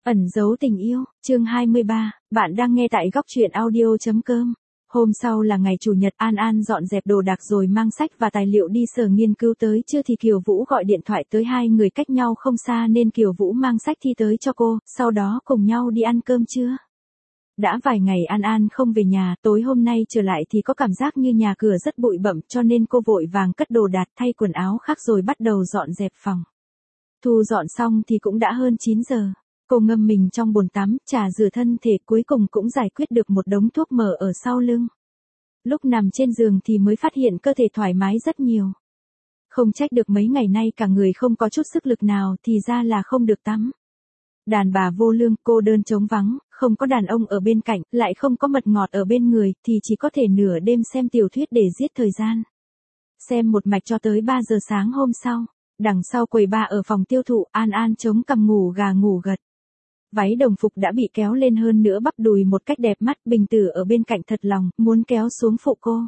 Ẩn giấu tình yêu, chương 23, bạn đang nghe tại góc truyện audio.com. Hôm sau là ngày Chủ nhật, An An dọn dẹp đồ đạc rồi mang sách và tài liệu đi sở nghiên cứu tới trưa thì Kiều Vũ gọi điện thoại tới, hai người cách nhau không xa nên Kiều Vũ mang sách thi tới cho cô, sau đó cùng nhau đi ăn cơm trưa. Đã vài ngày An An không về nhà, tối hôm nay trở lại thì có cảm giác như nhà cửa rất bụi bặm cho nên cô vội vàng cất đồ đạc thay quần áo khác rồi bắt đầu dọn dẹp phòng. Thu dọn xong thì cũng đã hơn 9 giờ. Cô ngâm mình trong bồn tắm, trà rửa thân thể, cuối cùng cũng giải quyết được một đống thuốc mỡ ở sau lưng. Lúc nằm trên giường thì mới phát hiện cơ thể thoải mái rất nhiều. Không trách được mấy ngày nay cả người không có chút sức lực nào, thì ra là không được tắm. Đàn bà vô lương, cô đơn trống vắng, không có đàn ông ở bên cạnh, lại không có mật ngọt ở bên người, thì chỉ có thể nửa đêm xem tiểu thuyết để giết thời gian. Xem một mạch cho tới 3 giờ sáng hôm sau. Đằng sau quầy bar ở phòng tiêu thụ, An An chống cằm ngủ gà ngủ gật. Váy đồng phục đã bị kéo lên hơn nữa bắp đùi một cách đẹp mắt, Bình Tử ở bên cạnh thật lòng, muốn kéo xuống phụ cô.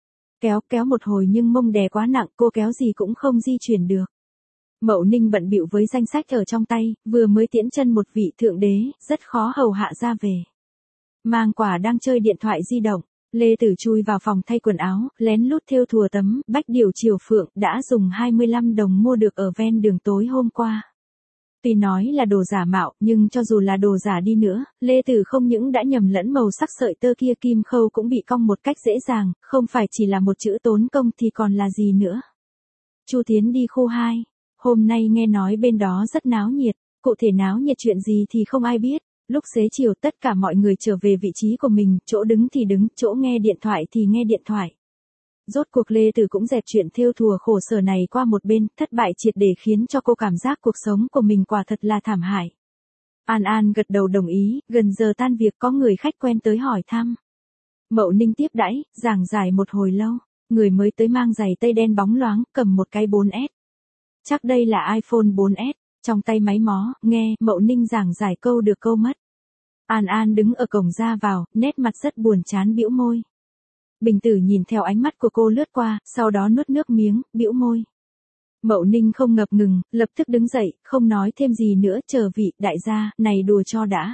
Kéo một hồi nhưng mông đè quá nặng, cô kéo gì cũng không di chuyển được. Mậu Ninh bận bịu với danh sách ở trong tay, vừa mới tiễn chân một vị thượng đế, rất khó hầu hạ ra về. Mang quả đang chơi điện thoại di động, Lê Tử chui vào phòng thay quần áo, lén lút thêu thùa tấm bách điểu triều phượng đã dùng 25 đồng mua được ở ven đường tối hôm qua. Tuy nói là đồ giả mạo, nhưng cho dù là đồ giả đi nữa, Lê Tử không những đã nhầm lẫn màu sắc sợi tơ kia, kim khâu cũng bị cong một cách dễ dàng, không phải chỉ là một chữ tốn công thì còn là gì nữa. Chu Tiến đi khu 2, hôm nay nghe nói bên đó rất náo nhiệt, cụ thể náo nhiệt chuyện gì thì không ai biết. Lúc xế chiều tất cả mọi người trở về vị trí của mình, chỗ đứng thì đứng, chỗ nghe điện thoại thì nghe điện thoại. Rốt cuộc Lê Tử cũng dẹp chuyện thêu thùa khổ sở này qua một bên, thất bại triệt để khiến cho cô cảm giác cuộc sống của mình quả thật là thảm hại. An An gật đầu đồng ý, gần giờ tan việc có người khách quen tới hỏi thăm. Mậu Ninh tiếp đãi, giảng giải một hồi lâu, người mới tới mang giày tây đen bóng loáng, cầm một cái 4S. Chắc đây là iPhone 4S. Trong tay máy mó, nghe, Mậu Ninh giảng giải câu được câu mất. An An đứng ở cổng ra vào, nét mặt rất buồn chán bĩu môi. Bình Tử nhìn theo ánh mắt của cô lướt qua, sau đó nuốt nước miếng, bĩu môi. Mậu Ninh không ngập ngừng, lập tức đứng dậy, không nói thêm gì nữa, chờ vị đại gia, này đùa cho đã.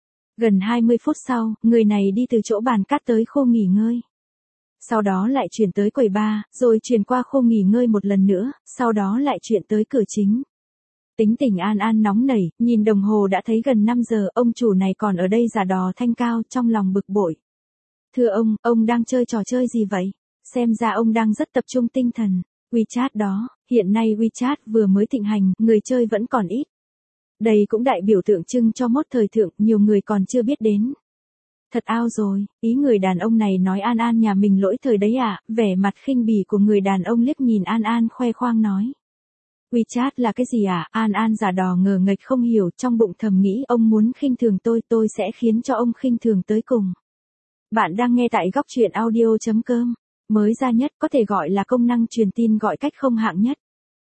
Gần 20 phút sau, người này đi từ chỗ bàn cát tới khu nghỉ ngơi. Sau đó lại chuyển tới quầy bar, rồi chuyển qua khu nghỉ ngơi một lần nữa, sau đó lại chuyển tới cửa chính. Tính tình An An nóng nảy, nhìn đồng hồ đã thấy gần 5 giờ, ông chủ này còn ở đây giả đò thanh cao, trong lòng bực bội. Thưa ông đang chơi trò chơi gì vậy? Xem ra ông đang rất tập trung tinh thần. WeChat đó, hiện nay WeChat vừa mới thịnh hành, người chơi vẫn còn ít. Đây cũng đại biểu tượng trưng cho mốt thời thượng, nhiều người còn chưa biết đến. Thật ao rồi, ý người đàn ông này nói An An nhà mình lỗi thời đấy à, vẻ mặt khinh bỉ của người đàn ông liếc nhìn An An khoe khoang nói. WeChat là cái gì à? An An giả đò ngờ nghệch không hiểu, trong bụng thầm nghĩ ông muốn khinh thường tôi sẽ khiến cho ông khinh thường tới cùng. Bạn đang nghe tại góc truyện audio.com, mới ra nhất, có thể gọi là công năng truyền tin gọi cách không hạng nhất.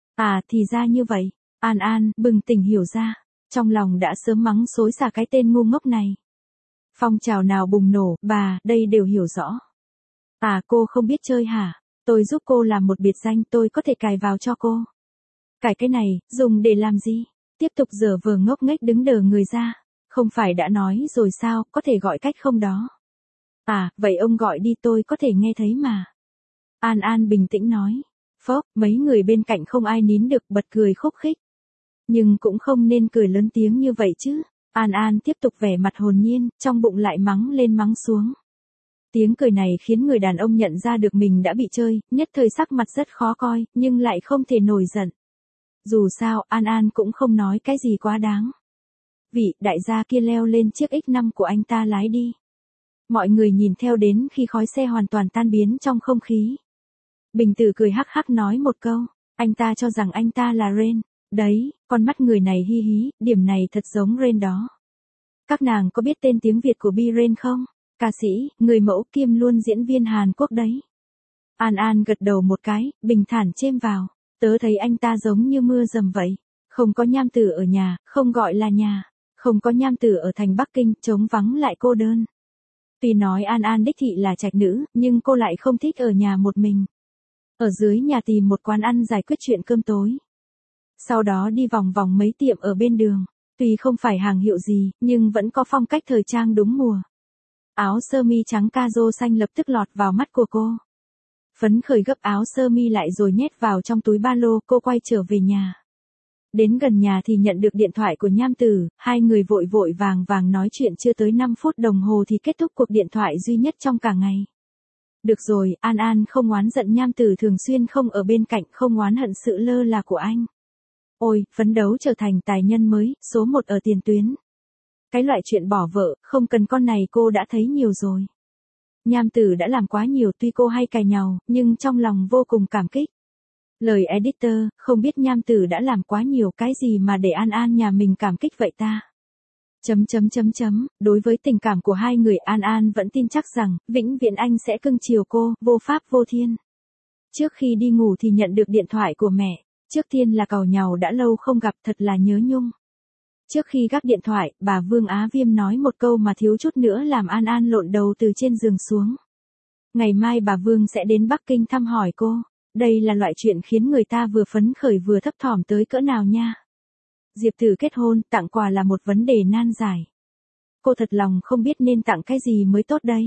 À thì ra như vậy, An An bừng tỉnh hiểu ra, trong lòng đã sớm mắng xối xả cái tên ngu ngốc này. Phong trào nào bùng nổ, bà, đây đều hiểu rõ. À cô không biết chơi hả? Tôi giúp cô làm một biệt danh, tôi có thể cài vào cho cô. Cài cái này, dùng để làm gì? Tiếp tục giở vờ ngốc nghếch đứng đờ người ra. Không phải đã nói rồi sao, có thể gọi cách không đó. À, vậy ông gọi đi, tôi có thể nghe thấy mà. An An bình tĩnh nói. Phốc, mấy người bên cạnh không ai nín được bật cười khúc khích. Nhưng cũng không nên cười lớn tiếng như vậy chứ. An An tiếp tục vẻ mặt hồn nhiên, trong bụng lại mắng lên mắng xuống. Tiếng cười này khiến người đàn ông nhận ra được mình đã bị chơi, nhất thời sắc mặt rất khó coi, nhưng lại không thể nổi giận. Dù sao, An An cũng không nói cái gì quá đáng. Vị đại gia kia leo lên chiếc X5 của anh ta lái đi. Mọi người nhìn theo đến khi khói xe hoàn toàn tan biến trong không khí. Bình Tử cười hắc hắc nói một câu, anh ta cho rằng anh ta là Ren. Đấy, con mắt người này hi hí, điểm này thật giống Ren đó. Các nàng có biết tên tiếng Việt của Bi-Ren không? Ca sĩ, người mẫu kiêm luôn diễn viên Hàn Quốc đấy. An An gật đầu một cái, bình thản chêm vào. Tớ thấy anh ta giống như mưa dầm vậy. Không có nham tử ở nhà, không gọi là nhà. Không có nham tử ở thành Bắc Kinh, trống vắng lại cô đơn. Tuy nói An An đích thị là trạch nữ, nhưng cô lại không thích ở nhà một mình. Ở dưới nhà tìm một quán ăn giải quyết chuyện cơm tối. Sau đó đi vòng vòng mấy tiệm ở bên đường. Tuy không phải hàng hiệu gì, nhưng vẫn có phong cách thời trang đúng mùa. Áo sơ mi trắng caro xanh lập tức lọt vào mắt của cô. Phấn khởi gấp áo sơ mi lại rồi nhét vào trong túi ba lô, cô quay trở về nhà. Đến gần nhà thì nhận được điện thoại của Nham Tử, hai người vội vội vàng vàng nói chuyện chưa tới 5 phút đồng hồ thì kết thúc cuộc điện thoại duy nhất trong cả ngày. Được rồi, An An không oán giận Nham Tử thường xuyên không ở bên cạnh, không oán hận sự lơ là của anh. Ôi, phấn đấu trở thành tài nhân mới, số 1 ở tiền tuyến. Cái loại chuyện bỏ vợ, không cần con này cô đã thấy nhiều rồi. Nham Tử đã làm quá nhiều, tuy cô hay cài nhàu, nhưng trong lòng vô cùng cảm kích. Lời editor, không biết Nham Tử đã làm quá nhiều cái gì mà để An An nhà mình cảm kích vậy ta. Đối với tình cảm của hai người, An An vẫn tin chắc rằng, vĩnh viễn anh sẽ cưng chiều cô, vô pháp vô thiên. Trước khi đi ngủ thì nhận được điện thoại của mẹ. Trước tiên là càu nhàu đã lâu không gặp, thật là nhớ nhung. Trước khi gác điện thoại, bà Vương Á Viêm nói một câu mà thiếu chút nữa làm An An lộn đầu từ trên giường xuống. Ngày mai bà Vương sẽ đến Bắc Kinh thăm hỏi cô. Đây là loại chuyện khiến người ta vừa phấn khởi vừa thấp thỏm tới cỡ nào nha. Diệp Tử kết hôn, tặng quà là một vấn đề nan giải. Cô thật lòng không biết nên tặng cái gì mới tốt đây.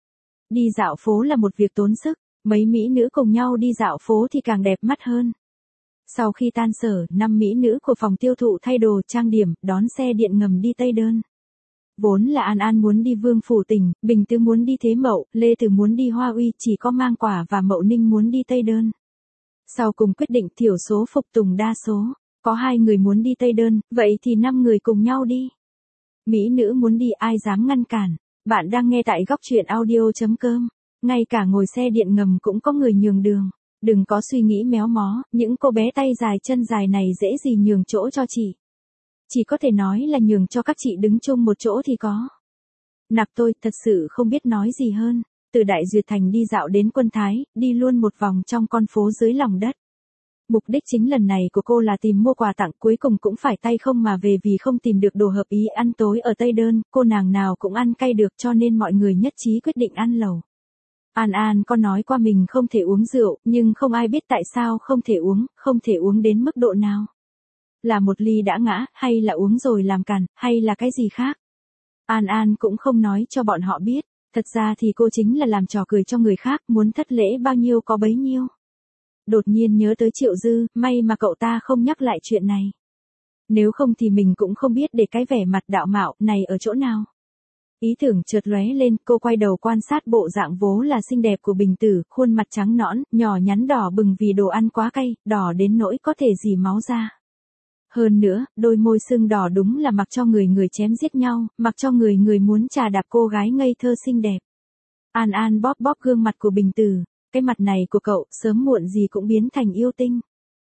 Đi dạo phố là một việc tốn sức, mấy mỹ nữ cùng nhau đi dạo phố thì càng đẹp mắt hơn. Sau khi tan sở, 5 mỹ nữ của phòng tiêu thụ thay đồ trang điểm, đón xe điện ngầm đi Tây Đơn. Vốn là An An muốn đi Vương Phủ Tỉnh, Bình Tứ muốn đi Thế Mậu, Lê Tử muốn đi Hoa Uy, chỉ có Mang Quả và Mậu Ninh muốn đi Tây Đơn. Sau cùng quyết định thiểu số phục tùng đa số, có 2 người muốn đi Tây Đơn, vậy thì 5 người cùng nhau đi. Mỹ nữ muốn đi ai dám ngăn cản. Bạn đang nghe tại góc truyện audio.com. Ngay cả ngồi xe điện ngầm cũng có người nhường đường. Đừng có suy nghĩ méo mó, những cô bé tay dài chân dài này dễ gì nhường chỗ cho chị. Chỉ có thể nói là nhường cho các chị đứng chung một chỗ thì có. Nạp tôi thật sự không biết nói gì hơn. Từ Đại Duyệt Thành đi dạo đến Quân Thái, đi luôn một vòng trong con phố dưới lòng đất. Mục đích chính lần này của cô là tìm mua quà tặng, cuối cùng cũng phải tay không mà về vì không tìm được đồ hợp ý ăn tối ở Tây Đơn, cô nàng nào cũng ăn cay được cho nên mọi người nhất trí quyết định ăn lẩu. An An có nói qua mình không thể uống rượu, nhưng không ai biết tại sao không thể uống đến mức độ nào. Là một ly đã ngã, hay là uống rồi làm cằn, hay là cái gì khác. An An cũng không nói cho bọn họ biết, thật ra thì cô chính là làm trò cười cho người khác, muốn thất lễ bao nhiêu có bấy nhiêu. Đột nhiên nhớ tới Triệu Dư, may mà cậu ta không nhắc lại chuyện này. Nếu không thì mình cũng không biết để cái vẻ mặt đạo mạo này ở chỗ nào. Ý tưởng chợt lóe lên, cô quay đầu quan sát bộ dạng vốn là xinh đẹp của Bình Tử, khuôn mặt trắng nõn, nhỏ nhắn đỏ bừng vì đồ ăn quá cay, đỏ đến nỗi có thể rỉ máu ra. Hơn nữa, đôi môi sưng đỏ đúng là mặc cho người chém giết nhau, mặc cho người muốn chà đạp cô gái ngây thơ xinh đẹp. An An bóp bóp gương mặt của Bình Tử, cái mặt này của cậu sớm muộn gì cũng biến thành yêu tinh.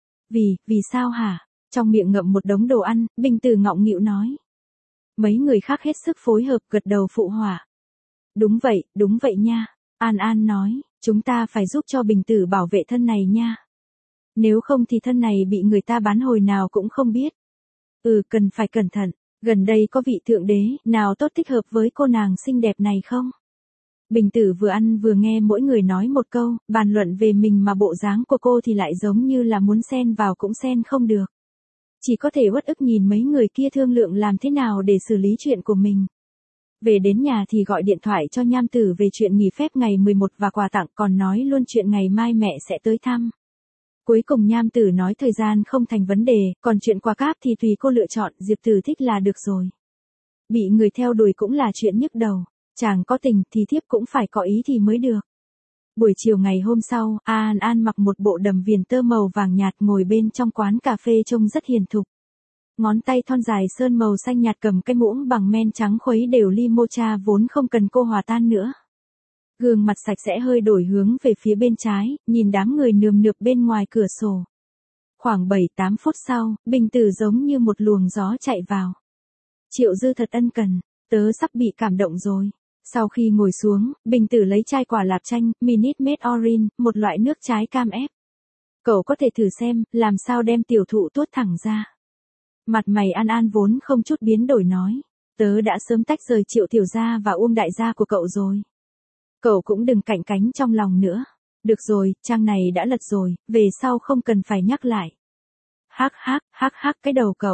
Vì sao hả? Trong miệng ngậm một đống đồ ăn, Bình Tử ngọng nghịu nói. Mấy người khác hết sức phối hợp gật đầu phụ họa. Đúng vậy nha. An An nói, chúng ta phải giúp cho Bình Tử bảo vệ thân này nha. Nếu không thì thân này bị người ta bán hồi nào cũng không biết. Cần phải cẩn thận, gần đây có vị thượng đế nào tốt thích hợp với cô nàng xinh đẹp này không? Bình Tử vừa ăn vừa nghe mỗi người nói một câu, bàn luận về mình mà bộ dáng của cô thì lại giống như là muốn xen vào cũng xen không được. Chỉ có thể uất ức nhìn mấy người kia thương lượng làm thế nào để xử lý chuyện của mình. Về đến nhà thì gọi điện thoại cho Nham Tử về chuyện nghỉ phép ngày 11 và quà tặng, còn nói luôn chuyện ngày mai mẹ sẽ tới thăm. Cuối cùng Nham Tử nói thời gian không thành vấn đề, còn chuyện quà cáp thì tùy cô lựa chọn, Diệp Tử thích là được rồi. Bị người theo đuổi cũng là chuyện nhức đầu, chàng có tình thì thiếp cũng phải có ý thì mới được. Buổi chiều ngày hôm sau, An An mặc một bộ đầm viền tơ màu vàng nhạt ngồi bên trong quán cà phê trông rất hiền thục. Ngón tay thon dài sơn màu xanh nhạt cầm cái muỗng bằng men trắng khuấy đều ly mocha vốn không cần cô hòa tan nữa. Gương mặt sạch sẽ hơi đổi hướng về phía bên trái, nhìn đám người nườm nượp bên ngoài cửa sổ. Khoảng 7-8 phút sau, Bình Tử giống như một luồng gió chạy vào. Triệu Dư thật ân cần, tớ sắp bị cảm động rồi. Sau khi ngồi xuống, Bình Tử lấy chai quả lạp chanh, Minute Maid Orange, một loại nước trái cam ép. Cậu có thể thử xem, làm sao đem tiểu thụ tuốt thẳng ra. Mặt mày An An vốn không chút biến đổi nói. Tớ đã sớm tách rời Triệu tiểu gia và Uông đại gia của cậu rồi. Cậu cũng đừng cạnh cánh trong lòng nữa. Được rồi, trang này đã lật rồi, về sau không cần phải nhắc lại. Hắc cái đầu cậu.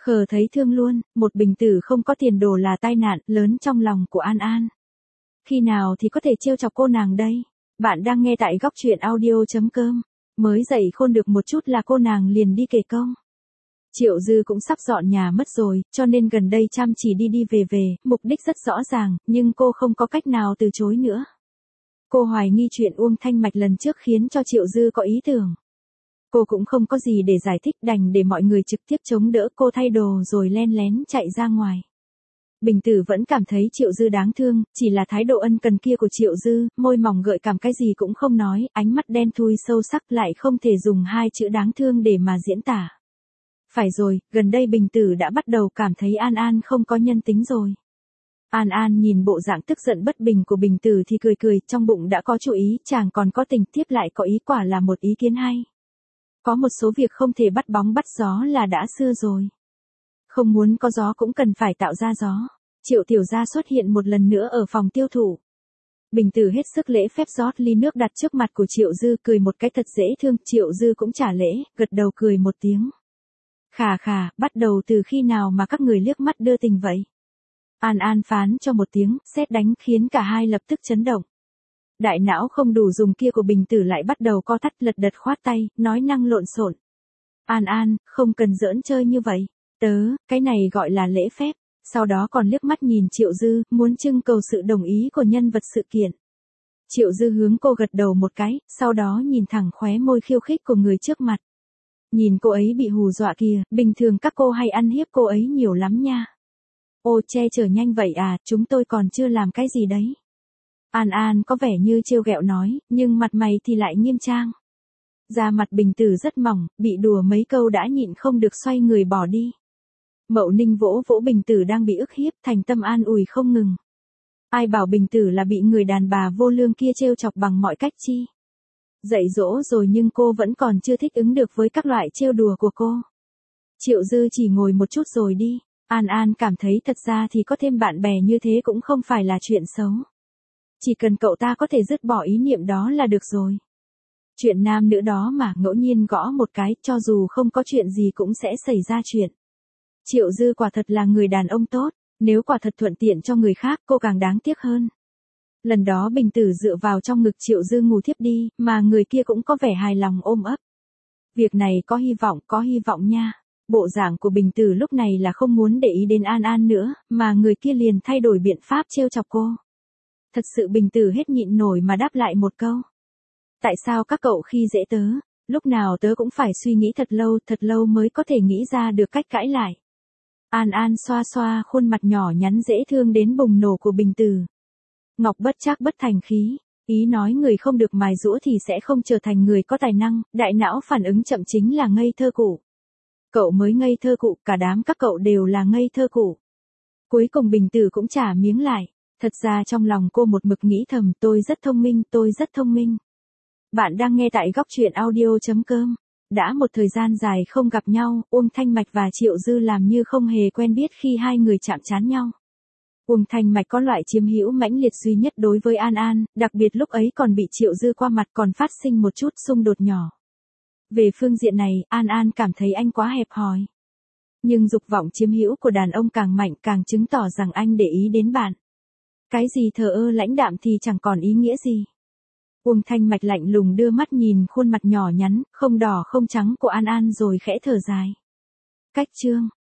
Khờ thấy thương luôn, một bình tử không có tiền đồ là tai nạn lớn trong lòng của An An. Khi nào thì có thể trêu chọc cô nàng đây? Bạn đang nghe tại góc truyện audio.com. Mới dậy khôn được một chút là cô nàng liền đi kể công. Triệu Dư cũng sắp dọn nhà mất rồi, cho nên gần đây chăm chỉ đi đi về về, mục đích rất rõ ràng, nhưng cô không có cách nào từ chối nữa. Cô hoài nghi chuyện Uông Thanh Mạch lần trước khiến cho Triệu Dư có ý tưởng. Cô cũng không có gì để giải thích, đành để mọi người trực tiếp chống đỡ. Cô thay đồ rồi len lén chạy ra ngoài. Bình Tử vẫn cảm thấy Triệu Dư đáng thương, chỉ là thái độ ân cần kia của Triệu Dư, môi mỏng gợi cảm cái gì cũng không nói, ánh mắt đen thui sâu sắc lại không thể dùng hai chữ đáng thương để mà diễn tả. Phải rồi, gần đây Bình Tử đã bắt đầu cảm thấy An An không có nhân tính rồi. An An nhìn bộ dạng tức giận bất bình của Bình Tử thì cười cười, trong bụng đã có chủ ý, chàng còn có tình, tiếp lại có ý, quả là một ý kiến hay. Có một số việc không thể bắt bóng bắt gió là đã xưa rồi. Không muốn có gió cũng cần phải tạo ra gió. Triệu tiểu gia xuất hiện một lần nữa ở phòng tiêu thụ. Bình Tử hết sức lễ phép rót ly nước đặt trước mặt của Triệu Dư, cười một cái thật dễ thương. Triệu Dư cũng trả lễ, gật đầu cười một tiếng. Khà khà, bắt đầu từ khi nào mà các người liếc mắt đưa tình vậy? An An phán cho một tiếng, sét đánh khiến cả hai lập tức chấn động. Đại não không đủ dùng kia của Bình Tử lại bắt đầu co thắt, lật đật khoát tay, nói năng lộn xộn. An An, không cần giỡn chơi như vậy. Cái này gọi là lễ phép. Sau đó còn liếc mắt nhìn Triệu Dư, muốn trưng cầu sự đồng ý của nhân vật sự kiện. Triệu Dư hướng cô gật đầu một cái, sau đó nhìn thẳng khóe môi khiêu khích của người trước mặt. Nhìn cô ấy bị hù dọa kìa, bình thường các cô hay ăn hiếp cô ấy nhiều lắm nha. Ô che chở nhanh vậy à, chúng tôi còn chưa làm cái gì đấy. An An có vẻ như trêu ghẹo nói, nhưng mặt mày thì lại nghiêm trang. Da mặt Bình Tử rất mỏng, bị đùa mấy câu đã nhịn không được xoay người bỏ đi. Mậu Ninh vỗ vỗ Bình Tử đang bị ức hiếp, thành tâm an ủi không ngừng. Ai bảo Bình Tử là bị người đàn bà vô lương kia trêu chọc bằng mọi cách chi. Dạy dỗ rồi nhưng cô vẫn còn chưa thích ứng được với các loại trêu đùa của cô. Triệu Dư chỉ ngồi một chút rồi đi. An An cảm thấy thật ra thì có thêm bạn bè như thế cũng không phải là chuyện xấu. Chỉ cần cậu ta có thể dứt bỏ ý niệm đó là được rồi. Chuyện nam nữ đó mà ngẫu nhiên gõ một cái, cho dù không có chuyện gì cũng sẽ xảy ra chuyện. Triệu Dư quả thật là người đàn ông tốt, nếu quả thật thuận tiện cho người khác cô càng đáng tiếc hơn. Lần đó Bình Tử dựa vào trong ngực Triệu Dư ngủ thiếp đi, mà người kia cũng có vẻ hài lòng ôm ấp. Việc này có hy vọng nha. Bộ dạng của Bình Tử lúc này là không muốn để ý đến An An nữa, mà người kia liền thay đổi biện pháp trêu chọc cô. Thật sự Bình Tử hết nhịn nổi mà đáp lại một câu. Tại sao các cậu khi dễ tớ, lúc nào tớ cũng phải suy nghĩ thật lâu mới có thể nghĩ ra được cách cãi lại. An An xoa xoa khuôn mặt nhỏ nhắn dễ thương đến bùng nổ của Bình Tử. Ngọc bất trác bất thành khí, ý nói người không được mài giũa thì sẽ không trở thành người có tài năng, đại não phản ứng chậm chính là ngây thơ cụ. Cậu mới ngây thơ cụ, cả đám các cậu đều là ngây thơ cụ. Cuối cùng Bình Tử cũng trả miếng lại, thật ra trong lòng cô một mực nghĩ thầm tôi rất thông minh. Bạn đang nghe tại góc truyện audio.com. Đã một thời gian dài không gặp nhau, Uông Thanh Mạch và Triệu Dư làm như không hề quen biết khi hai người chạm trán nhau. Uông Thanh Mạch có loại chiếm hữu mãnh liệt duy nhất đối với An An, đặc biệt lúc ấy còn bị Triệu Dư qua mặt còn phát sinh một chút xung đột nhỏ. Về phương diện này, An An cảm thấy anh quá hẹp hòi. Nhưng dục vọng chiếm hữu của đàn ông càng mạnh càng chứng tỏ rằng anh để ý đến bạn. Cái gì thờ ơ lãnh đạm thì chẳng còn ý nghĩa gì. Uông Thanh Mạch lạnh lùng đưa mắt nhìn khuôn mặt nhỏ nhắn, không đỏ không trắng của An An rồi khẽ thở dài. Cách chương.